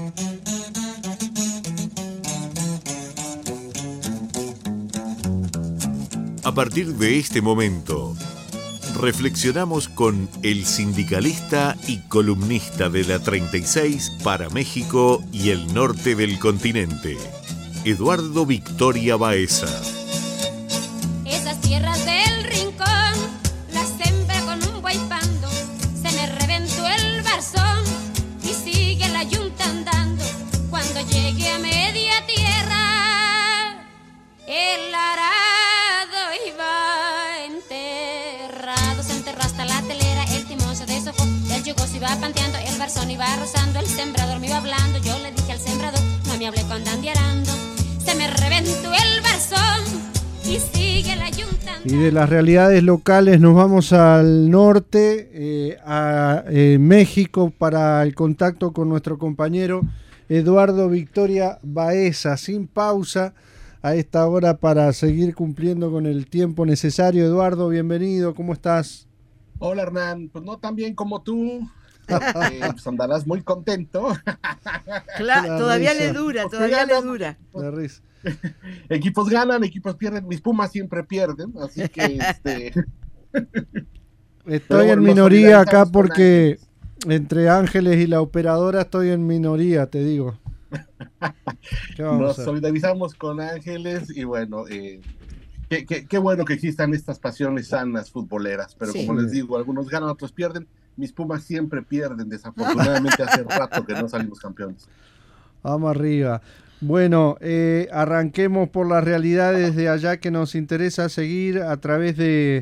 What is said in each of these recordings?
A partir de este momento, reflexionamos con el sindicalista y columnista de la 36 para México y el norte del continente, Eduardo Victoria Baeza. Esas tierras del rincón las sembré con un guaypando, se me reventó el barzón y sigue la yunta andando. Cuando llegué a media tierra, el arado iba enterrado, se enterró hasta la telera, el timón se deshojó, el yugo se iba panteando, el barzón iba rozando, el sembrador me iba hablando. Yo le dije al sembrador, no me hable cuando ande arando, se me reventó el barzón y sigue la yunta. Y de las realidades locales nos vamos al norte, a México, para el contacto con nuestro compañero Eduardo Victoria Baeza, sin pausa a esta hora para seguir cumpliendo con el tiempo necesario. Eduardo, bienvenido, ¿cómo estás? Hola Hernán, pues no tan bien como tú, pues andarás muy contento. Claro, todavía risa. le dura. La risa. Equipos ganan, equipos pierden, mis Pumas siempre pierden, así que Estoy en minoría acá porque entre Ángeles y la operadora estoy en minoría, te digo. Nos solidarizamos con Ángeles y bueno, qué bueno que existan estas pasiones sanas futboleras, pero sí, como les digo, algunos ganan, otros pierden. Mis Pumas siempre pierden, desafortunadamente hace rato que no salimos campeones. Vamos arriba. Bueno, arranquemos por las realidades de allá que nos interesa seguir a través de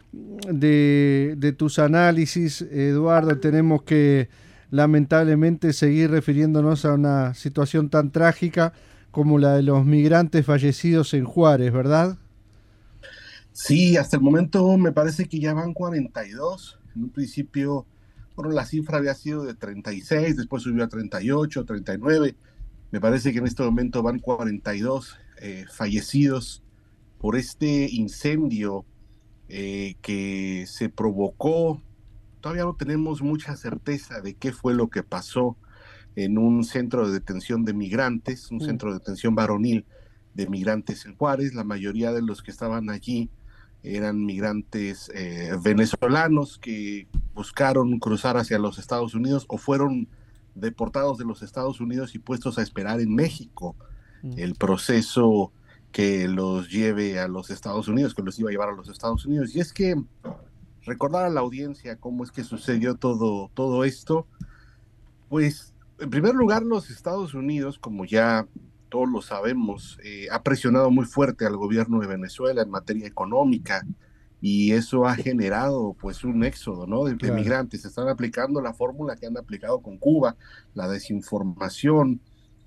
tus análisis, Eduardo. Tenemos que lamentablemente seguir refiriéndonos a una situación tan trágica como la de los migrantes fallecidos en Juárez, ¿verdad? Sí, hasta el momento me parece que ya van 42. En un principio, bueno, la cifra había sido de 36, después subió a 38, 39. Me parece que en este momento van 42 fallecidos por este incendio que se provocó. Todavía no tenemos mucha certeza de qué fue lo que pasó en un centro de detención de migrantes, un centro de detención varonil de migrantes en Juárez. La mayoría de los que estaban allí eran migrantes venezolanos que buscaron cruzar hacia los Estados Unidos o fueron deportados de los Estados Unidos y puestos a esperar en México el proceso que los lleve a los Estados Unidos, que los iba a llevar a los Estados Unidos. Y es que recordar a la audiencia cómo es que sucedió todo esto, pues en primer lugar los Estados Unidos, como ya todos lo sabemos, ha presionado muy fuerte al gobierno de Venezuela en materia económica, y eso ha generado pues un éxodo, ¿no? de migrantes. Están aplicando la fórmula que han aplicado con Cuba, la desinformación,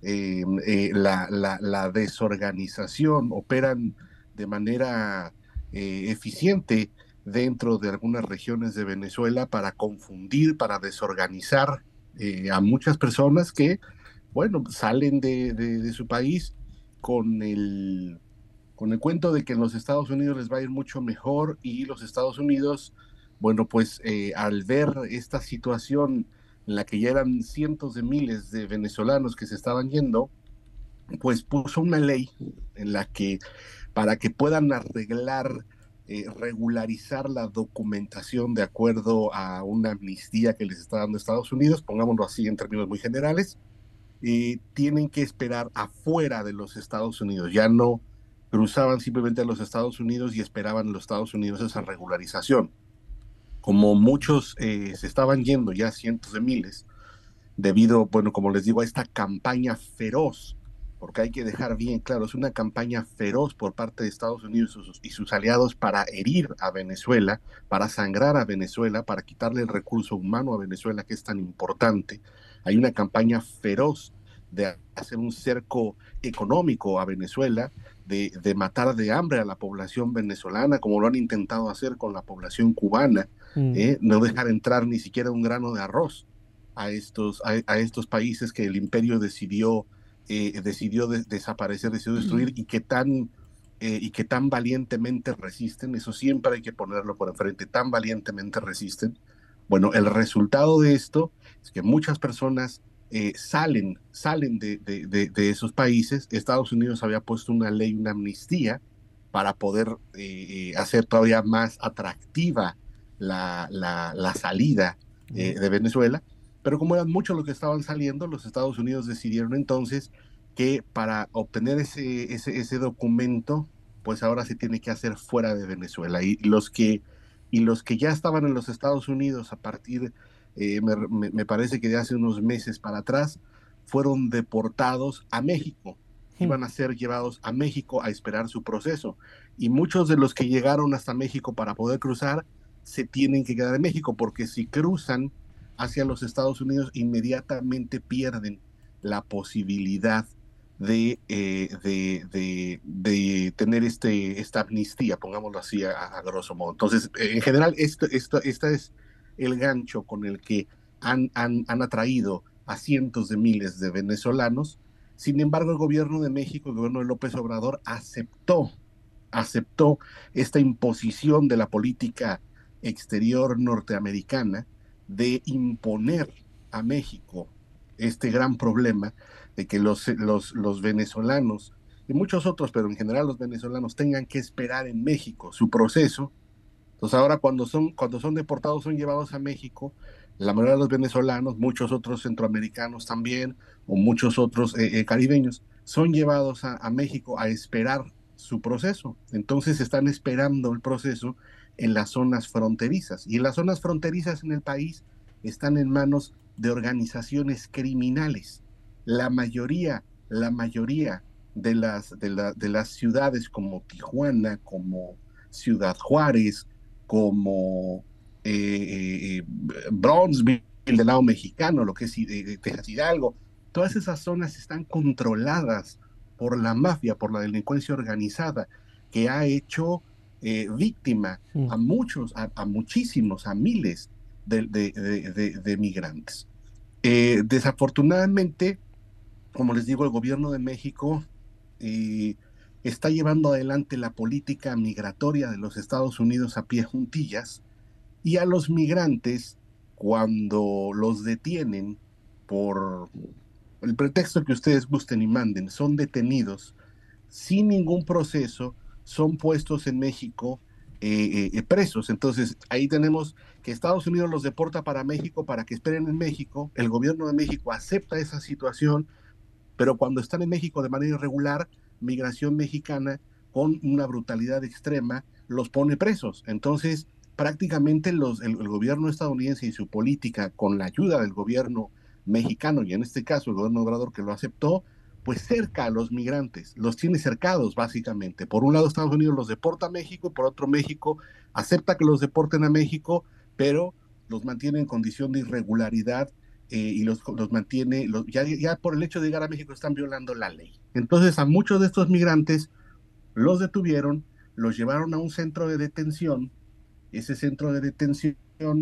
la desorganización. Operan de manera eficiente dentro de algunas regiones de Venezuela para confundir, para desorganizar a muchas personas que, bueno, salen de su país con el cuento de que en los Estados Unidos les va a ir mucho mejor, y los Estados Unidos, bueno, pues al ver esta situación en la que ya eran cientos de miles de venezolanos que se estaban yendo, pues puso una ley en la que, para que puedan arreglar, regularizar la documentación de acuerdo a una amnistía que les está dando Estados Unidos, pongámoslo así en términos muy generales, tienen que esperar afuera de los Estados Unidos. Ya no cruzaban simplemente a los Estados Unidos y esperaban en los Estados Unidos esa regularización. Como muchos se estaban yendo, ya cientos de miles, debido, bueno, como les digo, a esta campaña feroz, porque hay que dejar bien claro, es una campaña feroz por parte de Estados Unidos y sus aliados para herir a Venezuela, para sangrar a Venezuela, para quitarle el recurso humano a Venezuela, que es tan importante. Hay una campaña feroz de hacer un cerco económico a Venezuela, de matar de hambre a la población venezolana, como lo han intentado hacer con la población cubana, no dejar entrar ni siquiera un grano de arroz a estos países que el imperio decidió desaparecer, decidió destruir, y que tan valientemente resisten. Eso siempre hay que ponerlo por enfrente, tan valientemente resisten. Bueno, el resultado de esto es que muchas personas salen de esos países. Estados Unidos había puesto una ley, una amnistía, para poder hacer todavía más atractiva la salida de Venezuela, pero como eran muchos los que estaban saliendo, los Estados Unidos decidieron entonces que para obtener ese documento, pues ahora se tiene que hacer fuera de Venezuela. Y los que ya estaban en los Estados Unidos a partir, me parece que de hace unos meses para atrás, fueron deportados a México. Iban a ser llevados a México a esperar su proceso. Y muchos de los que llegaron hasta México para poder cruzar se tienen que quedar en México, porque si cruzan hacia los Estados Unidos, inmediatamente pierden la posibilidad de tener esta amnistía, pongámoslo así a grosso modo. Entonces, en general, este es el gancho con el que han atraído a cientos de miles de venezolanos. Sin embargo, el gobierno de México, el gobierno de López Obrador, aceptó esta imposición de la política exterior norteamericana de imponer a México este gran problema de que los venezolanos y muchos otros, pero en general los venezolanos, tengan que esperar en México su proceso. Entonces ahora cuando son deportados, son llevados a México, la mayoría de los venezolanos, muchos otros centroamericanos también, o muchos otros caribeños, son llevados a México a esperar su proceso. Entonces están esperando el proceso en las zonas fronterizas. Y en las zonas fronterizas en el país están en manos de organizaciones criminales. La mayoría de las ciudades como Tijuana, como Ciudad Juárez, como Bronzeville del lado mexicano, lo que es Texas Hidalgo, todas esas zonas están controladas por la mafia, por la delincuencia organizada, que ha hecho víctima a muchísimos, a miles de migrantes. Desafortunadamente, como les digo, el gobierno de México está llevando adelante la política migratoria de los Estados Unidos a pie juntillas, y a los migrantes, cuando los detienen por el pretexto que ustedes gusten y manden, son detenidos sin ningún proceso, son puestos en México presos. Entonces ahí tenemos que Estados Unidos los deporta para México para que esperen en México. El gobierno de México acepta esa situación, pero cuando están en México de manera irregular, migración mexicana, con una brutalidad extrema, los pone presos. Entonces prácticamente el gobierno estadounidense y su política, con la ayuda del gobierno mexicano, y en este caso el gobierno Obrador, que lo aceptó, pues cerca a los migrantes, los tiene cercados básicamente. Por un lado Estados Unidos los deporta a México, y por otro México acepta que los deporten a México, pero los mantiene en condición de irregularidad, y los mantiene, ya por el hecho de llegar a México están violando la ley. Entonces a muchos de estos migrantes los detuvieron, los llevaron a un centro de detención. Ese centro de detención,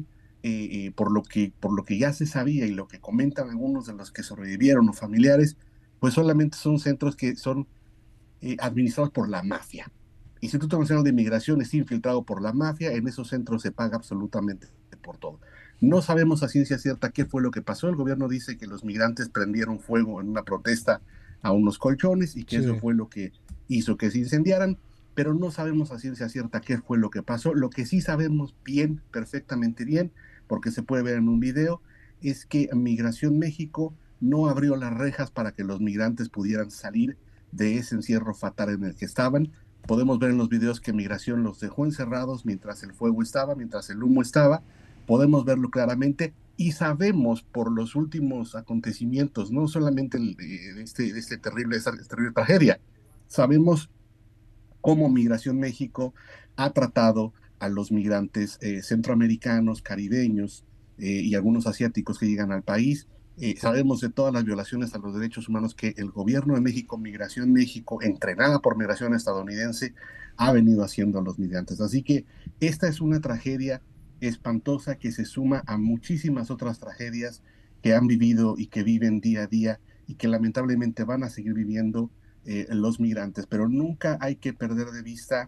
por lo que ya se sabía y lo que comentan algunos de los que sobrevivieron o familiares, pues solamente son centros que son administrados por la mafia. Instituto Nacional de Migración es infiltrado por la mafia. En esos centros se paga absolutamente por todo. No sabemos a ciencia cierta qué fue lo que pasó. El gobierno dice que los migrantes prendieron fuego en una protesta a unos colchones y que eso fue lo que hizo que se incendiaran, pero no sabemos a ciencia cierta qué fue lo que pasó. Lo que sí sabemos bien, perfectamente bien, porque se puede ver en un video, es que Migración México no abrió las rejas para que los migrantes pudieran salir de ese encierro fatal en el que estaban. Podemos ver en los videos que Migración los dejó encerrados mientras el fuego estaba, mientras el humo estaba. Podemos verlo claramente, y sabemos por los últimos acontecimientos, no solamente de esta terrible tragedia, sabemos cómo Migración México ha tratado a los migrantes centroamericanos, caribeños y algunos asiáticos que llegan al país. Sabemos de todas las violaciones a los derechos humanos que el gobierno de México, Migración México, entrenada por migración estadounidense, ha venido haciendo a los migrantes. Así que esta es una tragedia espantosa que se suma a muchísimas otras tragedias que han vivido y que viven día a día y que lamentablemente van a seguir viviendo los migrantes. Pero nunca hay que perder de vista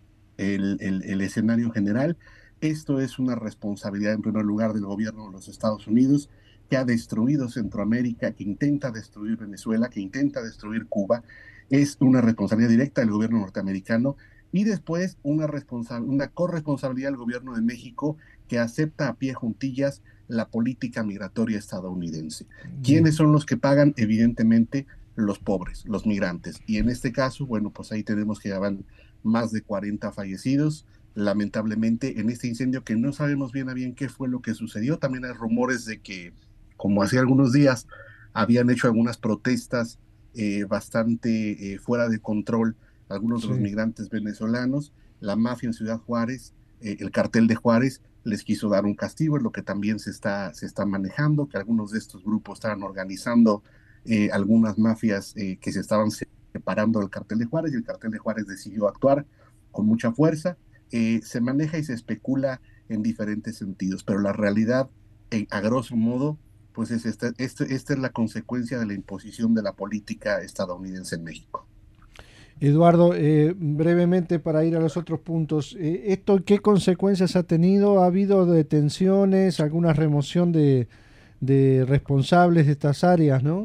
el escenario general. Esto es una responsabilidad en primer lugar del gobierno de los Estados Unidos, que ha destruido Centroamérica, que intenta destruir Venezuela, que intenta destruir Cuba, es una responsabilidad directa del gobierno norteamericano y después una corresponsabilidad del gobierno de México que acepta a pie juntillas la política migratoria estadounidense. ¿Quiénes son los que pagan? Evidentemente los pobres, los migrantes. Y en este caso, bueno, pues ahí tenemos que ya van más de 40 fallecidos, lamentablemente, en este incendio que no sabemos bien a bien qué fue lo que sucedió. También hay rumores de que, como hace algunos días, habían hecho algunas protestas bastante fuera de control algunos de los migrantes venezolanos. La mafia en Ciudad Juárez, el cartel de Juárez, les quiso dar un castigo, es lo que también se está manejando, que algunos de estos grupos estaban organizando algunas mafias que se estaban separando del cartel de Juárez, y el cartel de Juárez decidió actuar con mucha fuerza. Se maneja y se especula en diferentes sentidos, pero la realidad, a grosso modo, pues es esta es la consecuencia de la imposición de la política estadounidense en México. Eduardo, brevemente para ir a los otros puntos, ¿esto qué consecuencias ha tenido? ¿Ha habido detenciones, alguna remoción de responsables de estas áreas, no?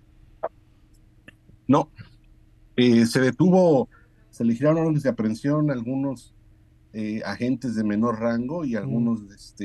No, se le giraron órdenes de aprehensión a algunos agentes de menor rango y algunos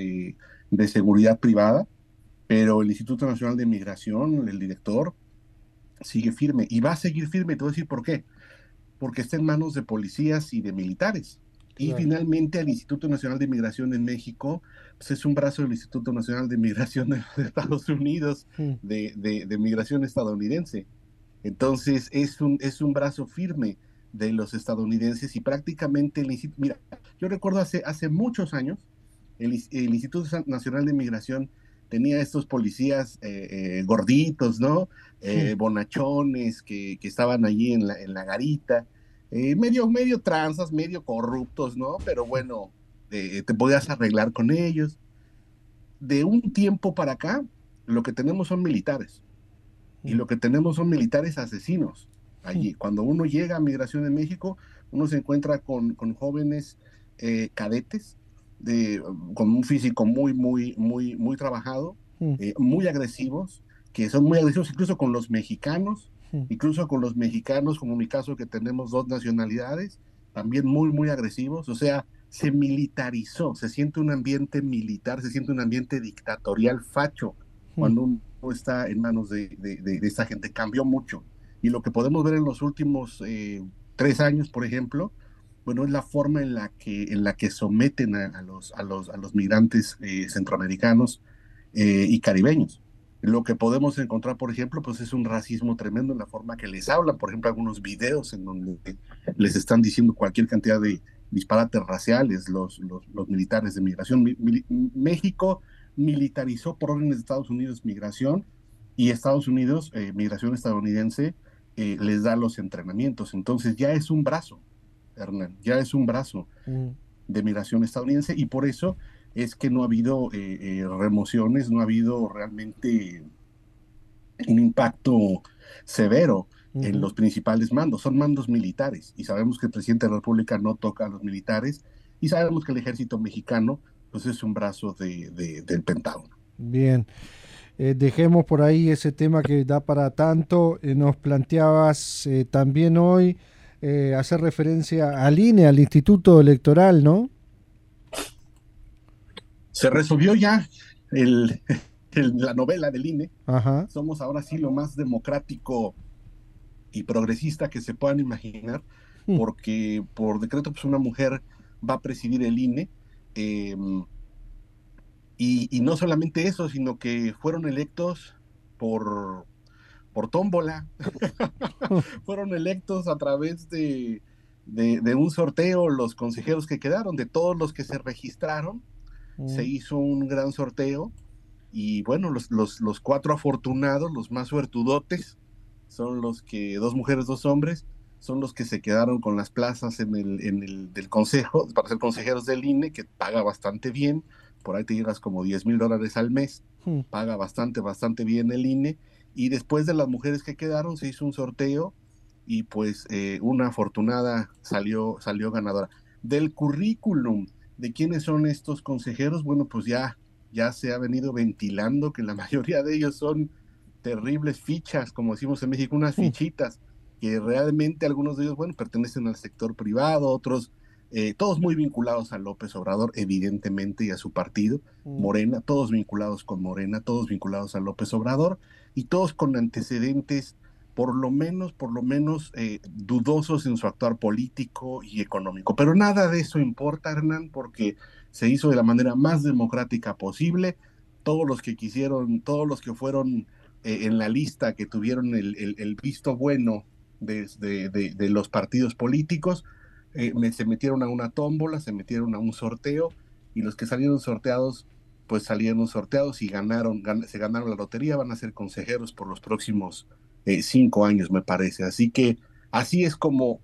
de seguridad privada, pero el Instituto Nacional de Migración, el director, sigue firme y va a seguir firme. Te voy a decir por qué. Porque está en manos de policías y de militares. Claro. Y finalmente el Instituto Nacional de Migración en México, pues es un brazo del Instituto Nacional de Migración de Estados Unidos, de migración estadounidense. Entonces es un brazo firme de los estadounidenses y prácticamente mira, yo recuerdo hace muchos años, el Instituto Nacional de Migración tenía estos policías gorditos, ¿no? Bonachones que estaban allí en la garita, medio tranzas, medio corruptos, ¿no? Pero bueno, te podías arreglar con ellos. De un tiempo para acá, lo que tenemos son militares. Y lo que tenemos son militares asesinos allí. Cuando uno llega a Migración en México, uno se encuentra con jóvenes cadetes, con un físico muy trabajado, muy agresivos, que son muy agresivos incluso con los mexicanos, como en mi caso que tenemos 2 nacionalidades, también muy agresivos. O sea, se militarizó, se siente un ambiente militar, se siente un ambiente dictatorial facho cuando uno está en manos de esta gente. Cambió mucho. Y lo que podemos ver en los últimos 3 años, por ejemplo, bueno, es la forma en la que someten a los migrantes centroamericanos y caribeños. Lo que podemos encontrar, por ejemplo, pues es un racismo tremendo en la forma que les hablan. Por ejemplo, algunos videos en donde les están diciendo cualquier cantidad de disparates raciales los militares de migración. México militarizó por órdenes de Estados Unidos migración, y Estados Unidos, migración estadounidense, les da los entrenamientos. Entonces ya es un brazo, Hernán, ya es un brazo de migración estadounidense, y por eso es que no ha habido remociones, no ha habido realmente un impacto severo en los principales mandos. Son mandos militares, y sabemos que el presidente de la República no toca a los militares, y sabemos que el ejército mexicano pues es un brazo del Pentágono. Bien. Dejemos por ahí ese tema que da para tanto. Nos planteabas también hoy hacer referencia al INE, al Instituto Electoral, ¿no? Se resolvió ya la novela del INE. Ajá. Somos ahora sí lo más democrático y progresista que se puedan imaginar, porque por decreto pues una mujer va a presidir el INE. Y no solamente eso, sino que fueron electos por tómbola. Fueron electos a través de un sorteo los consejeros que quedaron. De todos los que se registraron, se hizo un gran sorteo, y bueno, los 4 afortunados, los más suertudotes, son los que, 2 mujeres, 2 hombres, son los que se quedaron con las plazas del consejo, para ser consejeros del INE, que paga bastante bien. Por ahí te llegas como $10,000 al mes, paga bastante bien el INE. Y después de las mujeres que quedaron, se hizo un sorteo, y pues una afortunada salió ganadora. Del currículum de quiénes son estos consejeros, bueno, pues ya ya se ha venido ventilando que la mayoría de ellos son terribles fichas, como decimos en México, unas fichitas, que realmente algunos de ellos, bueno, pertenecen al sector privado, otros, todos muy vinculados a López Obrador, evidentemente, y a su partido, Morena, todos vinculados con Morena, todos vinculados a López Obrador, y todos con antecedentes por lo menos dudosos en su actuar político y económico. Pero nada de eso importa, Hernán, porque se hizo de la manera más democrática posible. Todos los que quisieron, todos los que fueron en la lista, que tuvieron el visto bueno de los partidos políticos, se metieron a una tómbola, se metieron a un sorteo, y los que salieron sorteados, pues salieron sorteados y se ganaron la lotería, van a ser consejeros por los próximos 5 años, me parece. Así que así es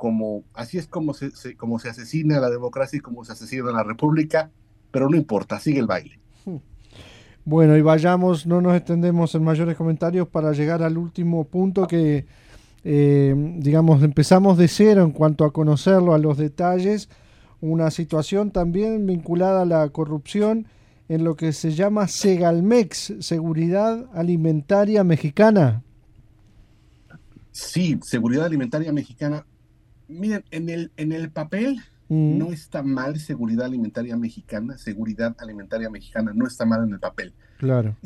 como se asesina la democracia y como se asesina la república, pero no importa, sigue el baile. Bueno, y vayamos, no nos extendemos en mayores comentarios para llegar al último punto que, digamos, empezamos de cero en cuanto a conocerlo, a los detalles, una situación también vinculada a la corrupción en lo que se llama Segalmex, Seguridad Alimentaria Mexicana. Sí, seguridad alimentaria mexicana. Miren, en el papel no está mal seguridad alimentaria mexicana no está mal en el papel. Claro.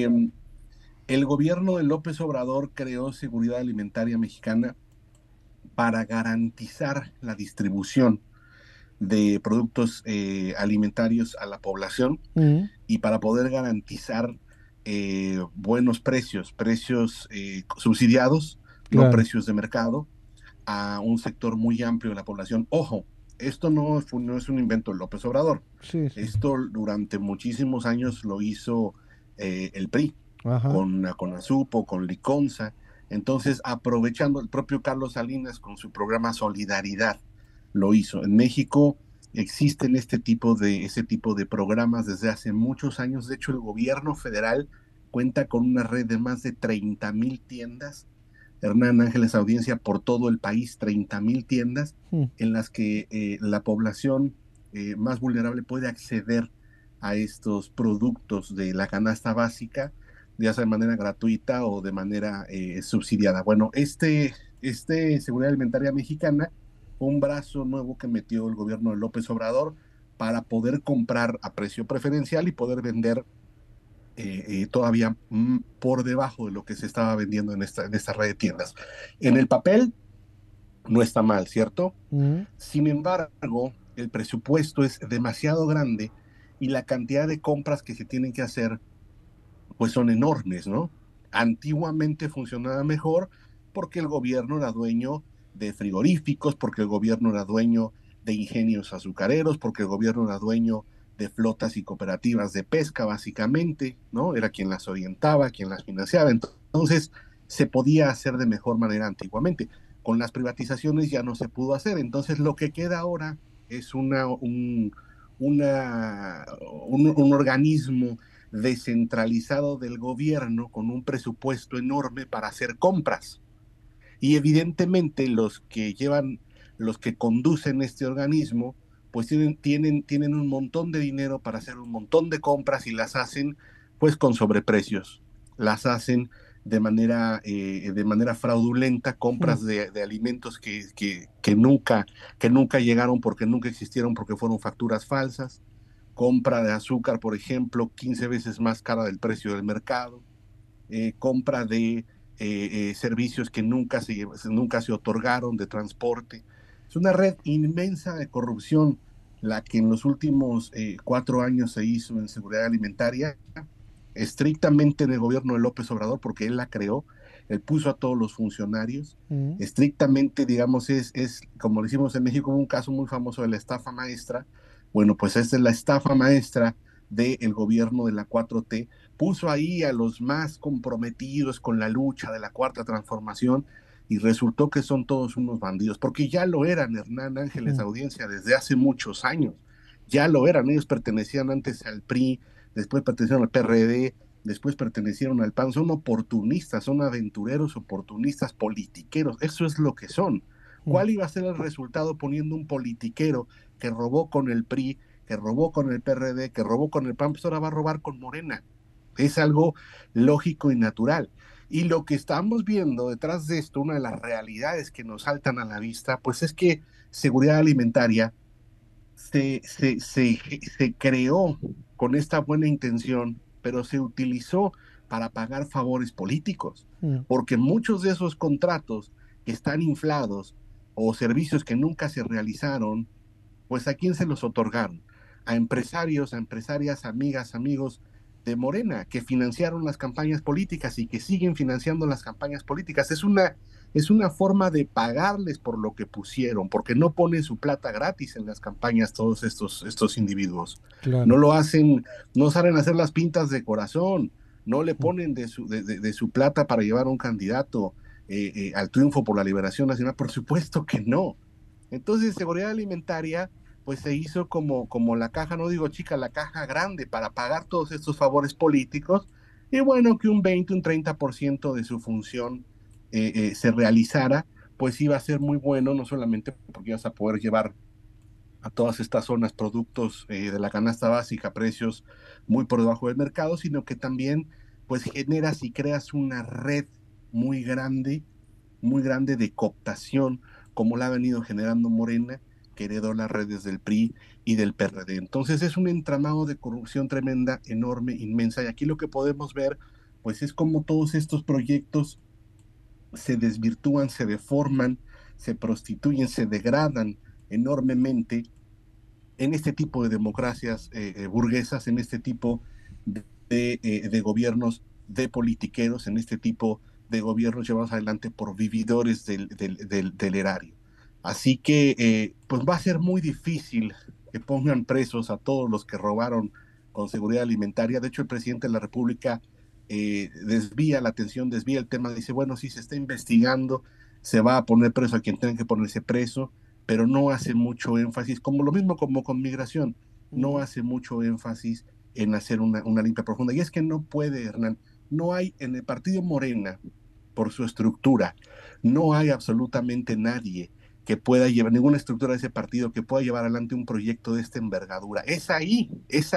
El gobierno de López Obrador creó seguridad alimentaria mexicana para garantizar la distribución de productos alimentarios a la población y para poder garantizar buenos precios subsidiados, claro, no precios de mercado, a un sector muy amplio de la población. Ojo, esto no es un invento de López Obrador. Sí. Esto durante muchísimos años lo hizo el PRI, con Conasupo, con Liconza. Entonces, aprovechando, el propio Carlos Salinas con su programa Solidaridad lo hizo. En México existen ese tipo de programas desde hace muchos años. De hecho, el gobierno federal cuenta con una red de más de 30,000 tiendas, Hernán, Ángeles, audiencia, por todo el país, 30,000 tiendas en las que la población más vulnerable puede acceder a estos productos de la canasta básica, ya sea de manera gratuita o de manera subsidiada. Bueno, Seguridad Alimentaria Mexicana, un brazo nuevo que metió el gobierno de López Obrador para poder comprar a precio preferencial y poder vender todavía por debajo de lo que se estaba vendiendo en esta red de tiendas. En el papel no está mal, ¿cierto? Sin embargo, el presupuesto es demasiado grande y la cantidad de compras que se tienen que hacer pues son enormes, ¿no? Antiguamente funcionaba mejor porque el gobierno era dueño de frigoríficos, porque el gobierno era dueño de ingenios azucareros, porque el gobierno era dueño de flotas y cooperativas de pesca, básicamente, ¿no? Era quien las orientaba, quien las financiaba. Entonces, se podía hacer de mejor manera antiguamente. Con las privatizaciones ya no se pudo hacer. Entonces, lo que queda ahora es un organismo descentralizado del gobierno con un presupuesto enorme para hacer compras. Y evidentemente los que conducen este organismo, pues tienen un montón de dinero para hacer un montón de compras y las hacen pues con sobreprecios, las hacen de manera fraudulenta, compras de alimentos que nunca llegaron porque nunca existieron, porque fueron facturas falsas, compra de azúcar, por ejemplo, 15 veces más cara del precio del mercado, compra de servicios que nunca se otorgaron, de transporte. Es una red inmensa de corrupción la que en los últimos 4 años se hizo en seguridad alimentaria, estrictamente en el gobierno de López Obrador, porque él la creó, él puso a todos los funcionarios, estrictamente, digamos, es como decimos en México, un caso muy famoso de la estafa maestra. Bueno, pues esta es la estafa maestra del gobierno de la 4T, puso ahí a los más comprometidos con la lucha de la Cuarta Transformación y resultó que son todos unos bandidos, porque ya lo eran, Hernán, Ángeles, audiencia, desde hace muchos años, ya lo eran. Ellos pertenecían antes al PRI, después pertenecieron al PRD, después pertenecieron al PAN, son oportunistas, son aventureros, oportunistas, politiqueros, eso es lo que son. ¿Cuál iba a ser el resultado poniendo un politiquero que robó con el PRI que robó con el PRD, que robó con el PAN, pues ahora va a robar con Morena. Es algo lógico y natural. Y lo que estamos viendo detrás de esto, una de las realidades que nos saltan a la vista, pues es que seguridad alimentaria se creó con esta buena intención, pero se utilizó para pagar favores políticos, porque muchos de esos contratos que están inflados o servicios que nunca se realizaron, pues ¿a quién se los otorgaron? A empresarios, a empresarias, amigas, amigos de Morena, que financiaron las campañas políticas y que siguen financiando las campañas políticas. Es una forma de pagarles por lo que pusieron, porque no ponen su plata gratis en las campañas todos estos individuos. Claro. No lo hacen, no salen a hacer las pintas de corazón, no le ponen de su plata para llevar a un candidato al triunfo por la liberación nacional, por supuesto que no. Entonces, seguridad alimentaria pues se hizo como la caja, no digo chica, la caja grande para pagar todos estos favores políticos, y bueno, que un 20, un 30% de su función se realizara, pues iba a ser muy bueno, no solamente porque ibas a poder llevar a todas estas zonas productos de la canasta básica a precios muy por debajo del mercado, sino que también pues generas y creas una red muy grande de cooptación, como la ha venido generando Morena, que heredó las redes del PRI y del PRD. Entonces es un entramado de corrupción tremenda, enorme, inmensa, y aquí lo que podemos ver pues es como todos estos proyectos se desvirtúan, se deforman, se prostituyen, se degradan enormemente en este tipo de democracias burguesas, en este tipo de gobiernos de politiqueros, en este tipo de gobiernos llevados adelante por vividores del erario. Así que pues va a ser muy difícil que pongan presos a todos los que robaron con seguridad alimentaria. De hecho, el presidente de la República desvía la atención, desvía el tema, dice, bueno, sí se está investigando, se va a poner preso a quien tenga que ponerse preso, pero no hace mucho énfasis, como lo mismo como con migración, no hace mucho énfasis en hacer una limpia profunda. Y es que no puede, Hernán, no hay en el partido Morena, por su estructura, no hay absolutamente nadie que pueda llevar, ninguna estructura de ese partido que pueda llevar adelante un proyecto de esta envergadura. Es ahí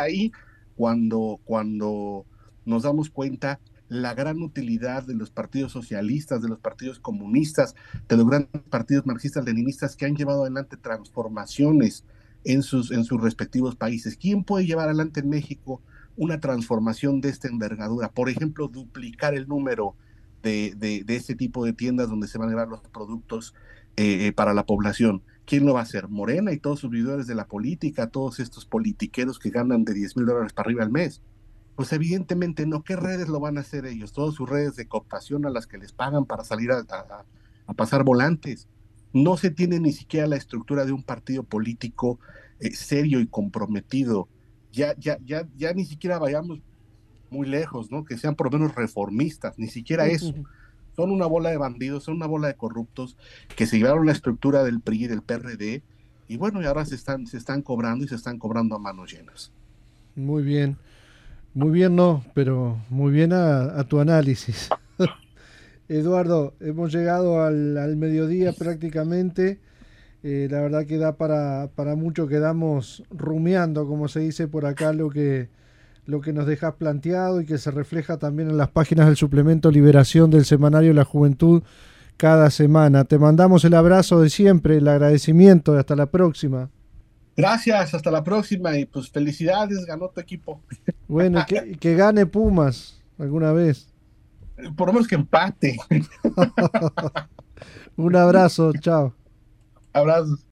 cuando nos damos cuenta la gran utilidad de los partidos socialistas, de los partidos comunistas, de los grandes partidos marxistas-leninistas que han llevado adelante transformaciones en sus respectivos países. ¿Quién puede llevar adelante en México una transformación de esta envergadura? Por ejemplo, duplicar el número de este tipo de tiendas donde se van a llevar los productos para la población. ¿Quién lo va a hacer? Morena y todos sus vividores de la política, todos estos politiqueros que ganan de $10,000 para arriba al mes. Pues evidentemente no. ¿Qué redes lo van a hacer ellos? Todas sus redes de cooptación a las que les pagan para salir a pasar volantes. No se tiene ni siquiera la estructura de un partido político serio y comprometido. Ya ni siquiera vayamos muy lejos, ¿no? Que sean por lo menos reformistas, ni siquiera eso. Son una bola de bandidos, son una bola de corruptos que se llevaron la estructura del PRI y del PRD, y bueno, y ahora se están cobrando y se están cobrando a manos llenas. Muy bien no, pero muy bien a tu análisis. Eduardo, hemos llegado al mediodía prácticamente. La verdad que da para mucho, quedamos rumiando, como se dice por acá, lo que nos dejas planteado y que se refleja también en las páginas del suplemento Liberación del Semanario La Juventud cada semana. Te mandamos el abrazo de siempre, el agradecimiento y hasta la próxima. Gracias, hasta la próxima y pues felicidades, ganó tu equipo. Bueno, que gane Pumas alguna vez. Por lo menos que empate. Un abrazo, chao. Abrazos.